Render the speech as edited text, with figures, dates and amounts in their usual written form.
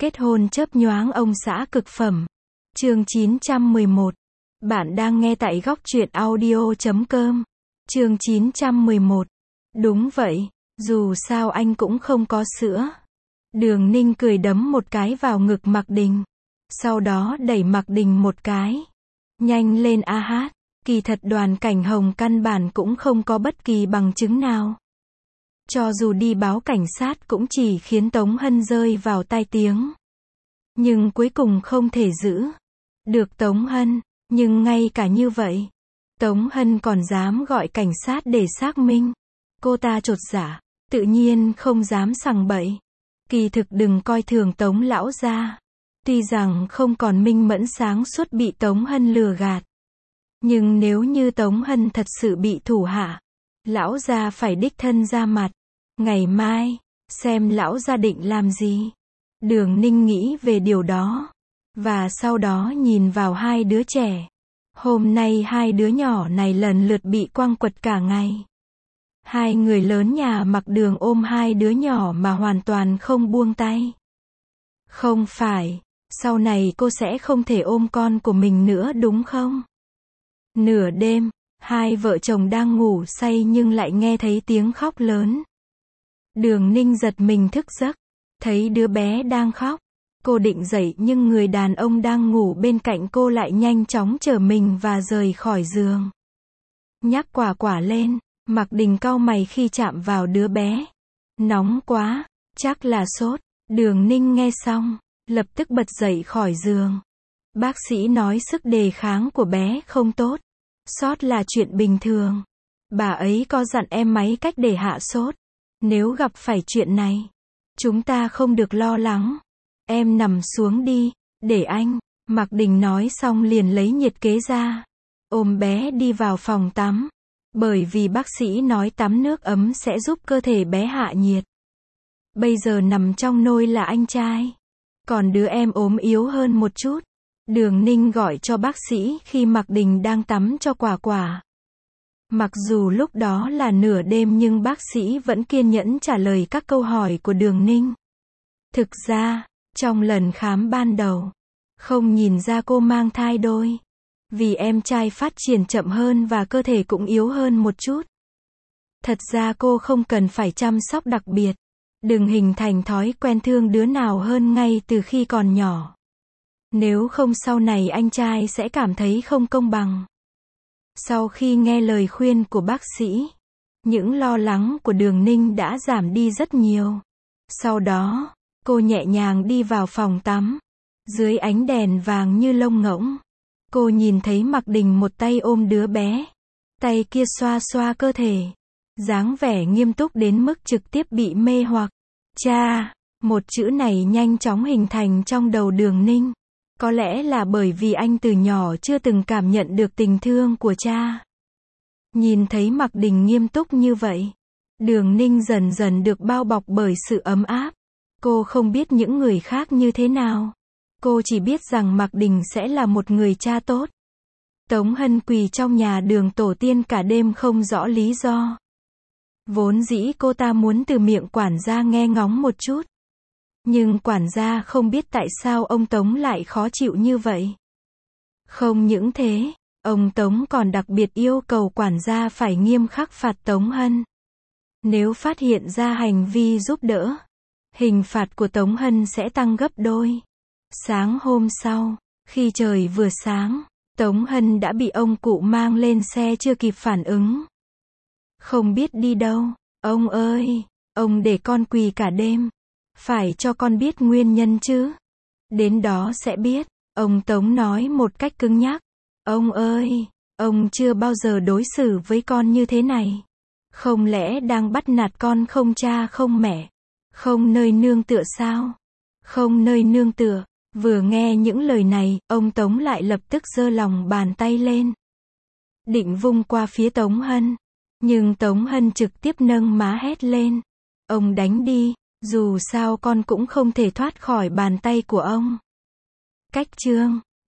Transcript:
Kết hôn chớp nhoáng ông xã cực phẩm. Chương 911. Bạn đang nghe tại góc truyện audio.com. Chương 911. Đúng vậy, dù sao anh cũng không có sữa. Đường Ninh cười đấm một cái vào ngực Mạc Đình. Sau đó đẩy Mạc Đình một cái. Nhanh lên a hát. Kỳ thật Đoàn Cảnh Hồng căn bản cũng không có bất kỳ bằng chứng nào. Cho dù đi báo cảnh sát cũng chỉ khiến Tống Hân rơi vào tai tiếng. Nhưng cuối cùng không thể giữ được Tống Hân, nhưng ngay cả như vậy, Tống Hân còn dám gọi cảnh sát để xác minh. Cô ta chột dạ, tự nhiên không dám sằng bậy. Kỳ thực đừng coi thường Tống lão gia. Tuy rằng không còn minh mẫn sáng suốt bị Tống Hân lừa gạt. Nhưng nếu như Tống Hân thật sự bị thủ hạ, lão gia phải đích thân ra mặt. Ngày mai, xem lão gia định làm gì. Đường Ninh nghĩ về điều đó. Và sau đó nhìn vào hai đứa trẻ. Hôm nay hai đứa nhỏ này lần lượt bị quăng quật cả ngày. Hai người lớn nhà Mạc Đường ôm hai đứa nhỏ mà hoàn toàn không buông tay. Không phải, sau này cô sẽ không thể ôm con của mình nữa đúng không? Nửa đêm, hai vợ chồng đang ngủ say nhưng lại nghe thấy tiếng khóc lớn. Đường Ninh giật mình thức giấc, thấy đứa bé đang khóc. Cô định dậy nhưng người đàn ông đang ngủ bên cạnh cô lại nhanh chóng trở mình và rời khỏi giường. Nhắc Quả Quả lên, Mạc Đình cau mày khi chạm vào đứa bé. Nóng quá, chắc là sốt. Đường Ninh nghe xong, lập tức bật dậy khỏi giường. Bác sĩ nói sức đề kháng của bé không tốt. Sốt là chuyện bình thường. Bà ấy có dặn em mấy cách để hạ sốt. Nếu gặp phải chuyện này, chúng ta không được lo lắng. Em nằm xuống đi, để anh. Mạc Đình nói xong liền lấy nhiệt kế ra. Ôm bé đi vào phòng tắm. Bởi vì bác sĩ nói tắm nước ấm sẽ giúp cơ thể bé hạ nhiệt. Bây giờ nằm trong nôi là anh trai. Còn đứa em ốm yếu hơn một chút. Đường Ninh gọi cho bác sĩ khi Mạc Đình đang tắm cho Quả Quả. Mặc dù lúc đó là nửa đêm nhưng bác sĩ vẫn kiên nhẫn trả lời các câu hỏi của Đường Ninh. Thực ra, trong lần khám ban đầu, không nhìn ra cô mang thai đôi. Vì em trai phát triển chậm hơn và cơ thể cũng yếu hơn một chút. Thật ra cô không cần phải chăm sóc đặc biệt. Đừng hình thành thói quen thương đứa nào hơn ngay từ khi còn nhỏ. Nếu không sau này anh trai sẽ cảm thấy không công bằng. Sau khi nghe lời khuyên của bác sĩ, những lo lắng của Đường Ninh đã giảm đi rất nhiều. Sau đó, cô nhẹ nhàng đi vào phòng tắm. Dưới ánh đèn vàng như lông ngỗng, cô nhìn thấy Mạc Đình một tay ôm đứa bé. Tay kia xoa xoa cơ thể. Dáng vẻ nghiêm túc đến mức trực tiếp bị mê hoặc. Cha, một chữ này nhanh chóng hình thành trong đầu Đường Ninh. Có lẽ là bởi vì anh từ nhỏ chưa từng cảm nhận được tình thương của cha. Nhìn thấy Mạc Đình nghiêm túc như vậy, Đường Ninh dần dần được bao bọc bởi sự ấm áp. Cô không biết những người khác như thế nào. Cô chỉ biết rằng Mạc Đình sẽ là một người cha tốt. Tống Hân quỳ trong nhà Đường tổ tiên cả đêm không rõ lý do. Vốn dĩ cô ta muốn từ miệng quản gia nghe ngóng một chút. Nhưng quản gia không biết tại sao ông Tống lại khó chịu như vậy. Không những thế, ông Tống còn đặc biệt yêu cầu quản gia phải nghiêm khắc phạt Tống Hân. Nếu phát hiện ra hành vi giúp đỡ, hình phạt của Tống Hân sẽ tăng gấp đôi. Sáng hôm sau, khi trời vừa sáng, Tống Hân đã bị ông cụ mang lên xe chưa kịp phản ứng. Không biết đi đâu. Ông ơi, ông để con quỳ cả đêm. Phải cho con biết nguyên nhân chứ. Đến đó sẽ biết. Ông Tống nói một cách cứng nhắc. Ông ơi, ông chưa bao giờ đối xử với con như thế này. Không lẽ đang bắt nạt con không cha không mẹ? Không nơi nương tựa sao? Không nơi nương tựa. Vừa nghe những lời này, ông Tống lại lập tức giơ lòng bàn tay lên. Định vung qua phía Tống Hân. Nhưng Tống Hân trực tiếp nâng má hét lên. Ông đánh đi, dù sao con cũng không thể thoát khỏi bàn tay của ông. Cách chương